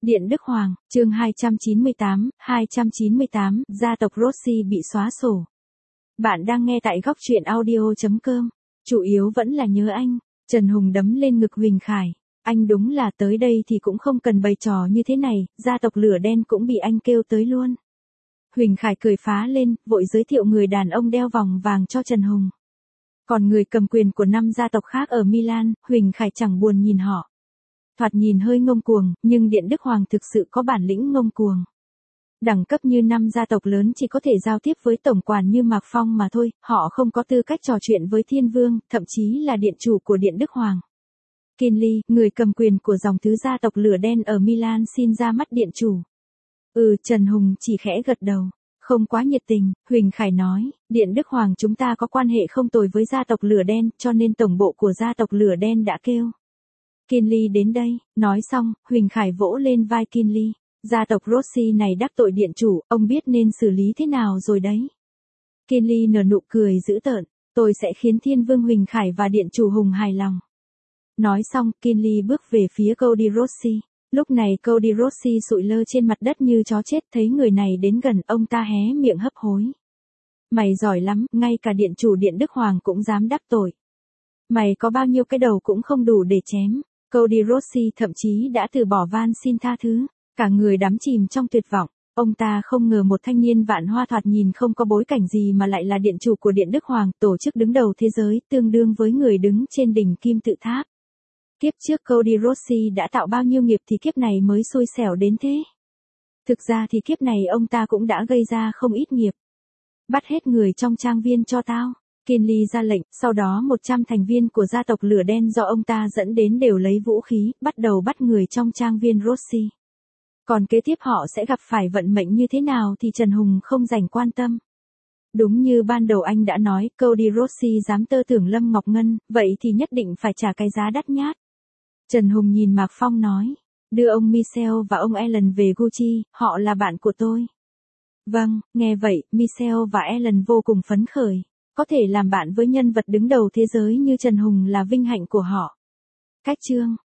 Điện Đức Hoàng, chương 298, gia tộc Rossi bị xóa sổ. Bạn đang nghe tại góc truyện audio.com, chủ yếu vẫn là nhớ anh. Trần Hùng đấm lên ngực Huỳnh Khải. Anh đúng là tới đây thì cũng không cần bày trò như thế này, gia tộc lửa đen cũng bị anh kêu tới luôn. Huỳnh Khải cười phá lên, vội giới thiệu người đàn ông đeo vòng vàng cho Trần Hùng. Còn người cầm quyền của 5 gia tộc khác ở Milan, Huỳnh Khải chẳng buồn nhìn họ. Thoạt nhìn hơi ngông cuồng, nhưng Điện Đức Hoàng thực sự có bản lĩnh ngông cuồng. Đẳng cấp như 5 gia tộc lớn chỉ có thể giao tiếp với tổng quản như Mạc Phong mà thôi, họ không có tư cách trò chuyện với Thiên Vương, thậm chí là điện chủ của Điện Đức Hoàng. Kinley, người cầm quyền của dòng thứ gia tộc lửa đen ở Milan xin ra mắt điện chủ. Trần Hùng chỉ khẽ gật đầu. Không quá nhiệt tình, Huỳnh Khải nói, Điện Đức Hoàng chúng ta có quan hệ không tồi với gia tộc lửa đen, cho nên tổng bộ của gia tộc lửa đen đã kêu Kinley đến đây. Nói xong, Huỳnh Khải vỗ lên vai Kinley. Gia tộc Rossi này đắc tội điện chủ, ông biết nên xử lý thế nào rồi đấy. Kinley nở nụ cười dữ tợn, tôi sẽ khiến Thiên Vương Huỳnh Khải và điện chủ Hùng hài lòng. Nói xong, Kinley bước về phía Cody Rossi. Lúc này Cody Rossi sụi lơ trên mặt đất như chó chết, thấy người này đến gần, ông ta hé miệng hấp hối. Mày giỏi lắm, ngay cả điện chủ Điện Đức Hoàng cũng dám đắc tội. Mày có bao nhiêu cái đầu cũng không đủ để chém. Cody Rossi thậm chí đã từ bỏ van xin tha thứ. Cả người đắm chìm trong tuyệt vọng. Ông ta không ngờ một thanh niên vạn hoa thoạt nhìn không có bối cảnh gì mà lại là điện chủ của Điện Đức Hoàng, tổ chức đứng đầu thế giới, tương đương với người đứng trên đỉnh kim tự tháp. Kiếp trước Cody Rossi đã tạo bao nhiêu nghiệp thì kiếp này mới xui xẻo đến thế. Thực ra thì kiếp này ông ta cũng đã gây ra không ít nghiệp. Bắt hết người trong trang viên cho tao. Kinley ra lệnh, sau đó 100 thành viên của gia tộc lửa đen do ông ta dẫn đến đều lấy vũ khí, bắt đầu bắt người trong trang viên Rossi. Còn kế tiếp họ sẽ gặp phải vận mệnh như thế nào thì Trần Hùng không dành quan tâm. Đúng như ban đầu anh đã nói, Cody Rossi dám tơ tưởng Lâm Ngọc Ngân, vậy thì nhất định phải trả cái giá đắt nhát. Trần Hùng nhìn Mạc Phong nói, đưa ông Michel và ông Alan về Gucci, họ là bạn của tôi. Vâng, nghe vậy, Michel và Alan vô cùng phấn khởi. Có thể làm bạn với nhân vật đứng đầu thế giới như Trần Hùng là vinh hạnh của họ. Cách chương